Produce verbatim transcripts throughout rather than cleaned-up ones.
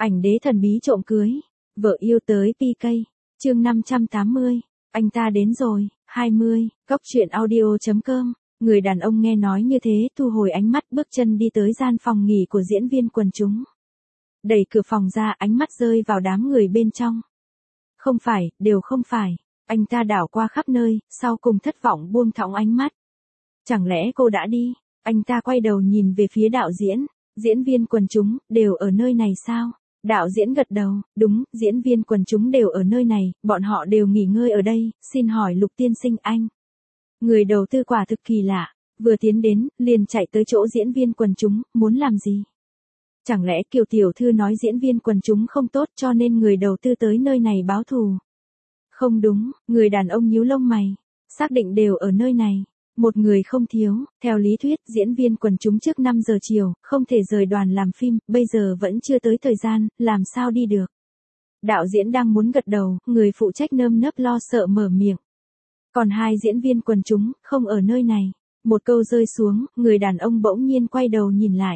Ảnh đế thần bí trộm cưới. Vợ yêu tới pê ca. Chương năm trăm tám mươi. Anh ta đến rồi. hai mươi. Cóc truyện audio chấm com. Người đàn ông nghe nói như thế thu hồi ánh mắt, bước chân đi tới gian phòng nghỉ của diễn viên quần chúng. Đẩy cửa phòng ra, ánh mắt rơi vào đám người bên trong. Không phải, đều không phải. Anh ta đảo qua khắp nơi, sau cùng thất vọng buông thõng ánh mắt. Chẳng lẽ cô đã đi? Anh ta quay đầu nhìn về phía đạo diễn. Diễn viên quần chúng, đều ở nơi này sao? Đạo diễn gật đầu, đúng, diễn viên quần chúng đều ở nơi này, bọn họ đều nghỉ ngơi ở đây, xin hỏi Lục tiên sinh anh. Người đầu tư quả thực kỳ lạ, vừa tiến đến, liền chạy tới chỗ diễn viên quần chúng, muốn làm gì? Chẳng lẽ Kiều tiểu thư nói diễn viên quần chúng không tốt cho nên người đầu tư tới nơi này báo thù? Không đúng, người đàn ông nhíu lông mày, xác định đều ở nơi này. Một người không thiếu, theo lý thuyết diễn viên quần chúng trước năm giờ chiều, không thể rời đoàn làm phim, bây giờ vẫn chưa tới thời gian, làm sao đi được. Đạo diễn đang muốn gật đầu, người phụ trách nơm nớp lo sợ mở miệng. Còn hai diễn viên quần chúng, không ở nơi này. Một câu rơi xuống, người đàn ông bỗng nhiên quay đầu nhìn lại.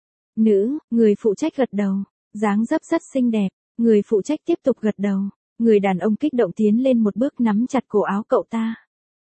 Nữ, người phụ trách gật đầu, dáng dấp rất xinh đẹp, người phụ trách tiếp tục gật đầu. Người đàn ông kích động tiến lên một bước nắm chặt cổ áo cậu ta.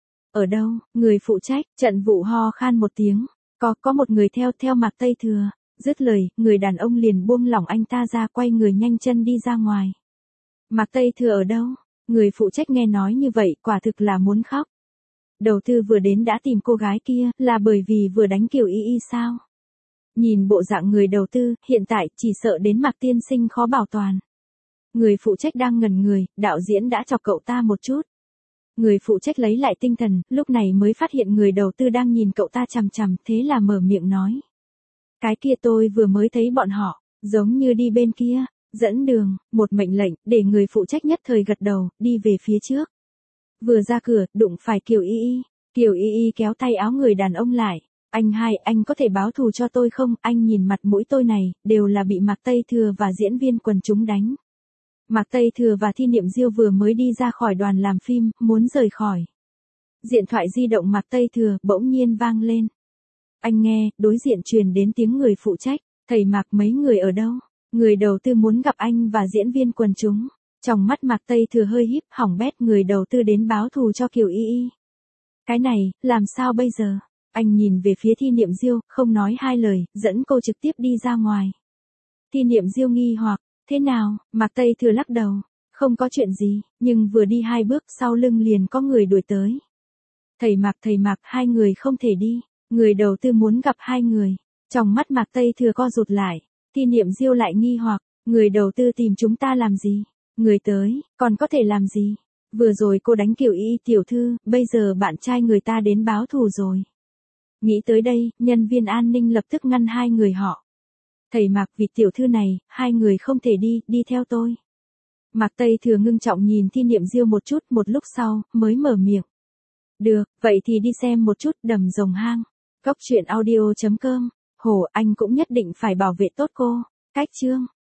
Ở đâu? Người phụ trách, Trận Vụ ho khan một tiếng. Có, có một người theo, theo Mạc Tây Thừa. Dứt lời, người đàn ông liền buông lỏng anh ta ra, quay người nhanh chân đi ra ngoài. Mạc Tây Thừa ở đâu? Người phụ trách nghe nói như vậy, quả thực là muốn khóc. Đầu tư vừa đến đã tìm cô gái kia, là bởi vì vừa đánh Kiều Y Y sao? Nhìn bộ dạng người đầu tư, hiện tại, chỉ sợ đến Mạc tiên sinh khó bảo toàn. Người phụ trách đang ngẩn người, đạo diễn đã chọc cậu ta một chút. Người phụ trách lấy lại tinh thần, lúc này mới phát hiện người đầu tư đang nhìn cậu ta chằm chằm, thế là mở miệng nói. Cái kia tôi vừa mới thấy bọn họ, giống như đi bên kia, dẫn đường, một mệnh lệnh, để người phụ trách nhất thời gật đầu, đi về phía trước. Vừa ra cửa, đụng phải Kiều Y Y. Kiều Y Y kéo tay áo người đàn ông lại. Anh hai, anh có thể báo thù cho tôi không? Anh nhìn mặt mũi tôi này, đều là bị Mạc Tây Thừa và diễn viên quần chúng đánh. Mạc Tây Thừa và Thi Niệm Diêu vừa mới đi ra khỏi đoàn làm phim, muốn rời khỏi. Điện thoại di động Mạc Tây Thừa bỗng nhiên vang lên. Anh nghe, đối diện truyền đến tiếng người phụ trách, thầy Mạc mấy người ở đâu? Người đầu tư muốn gặp anh và diễn viên quần chúng. Trong mắt Mạc Tây Thừa hơi híp, hỏng bét, người đầu tư đến báo thù cho Kiều Y Y. Cái này, làm sao bây giờ? Anh nhìn về phía Thi Niệm Diêu, không nói hai lời, dẫn cô trực tiếp đi ra ngoài. Thi Niệm Diêu nghi hoặc. Thế nào? Mạc Tây Thừa lắc đầu. Không có chuyện gì, nhưng vừa đi hai bước sau lưng liền có người đuổi tới. Thầy Mạc, thầy Mạc, hai người không thể đi. Người đầu tư muốn gặp hai người. Trong mắt Mạc Tây Thừa co rụt lại. Thi Niệm Diêu lại nghi hoặc. Người đầu tư tìm chúng ta làm gì? Người tới, còn có thể làm gì? Vừa rồi cô đánh Kiều Y Y tiểu thư, bây giờ bạn trai người ta đến báo thù rồi. Nghĩ tới đây, nhân viên an ninh lập tức ngăn hai người họ. Thầy Mạc, vì tiểu thư này, hai người không thể đi, đi theo tôi. Mạc Tây Thừa ngưng trọng nhìn Thi Niệm Diêu một chút, một lúc sau, mới mở miệng. Được, vậy thì đi xem một chút, Đầm Rồng Hang. Cóc truyện audio chấm com. Hồ, anh cũng nhất định phải bảo vệ tốt cô. Cách chương.